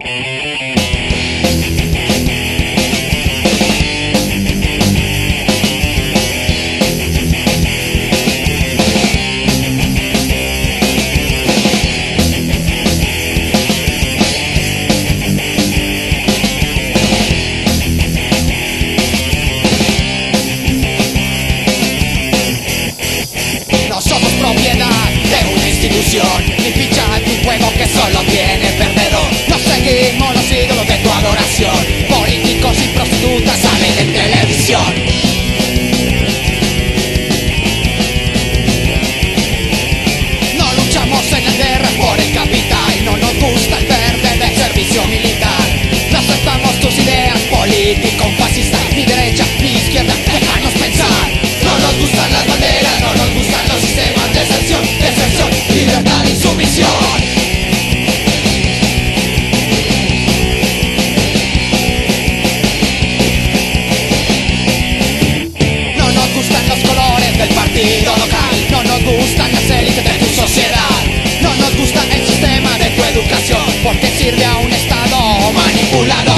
Ni ficha en un juego que solo tiene perdedor. No seguimos los ídolos de tu adoración. Políticos y prostitutas salen en televisión. No luchamos en la guerra por el capital. No nos gusta el verde del servicio militar. No aceptamos tus ideas, político fascista. Ni derecha ni izquierda, déjanos pensar. No nos gustan las banderas, no nos gustan los sistemas de excepción, libertad y sumisión. No nos gustan los colores del partido local. No nos gustan las élites de tu sociedad. No nos gusta el sistema de tu educación, porque sirve a un estado manipulador.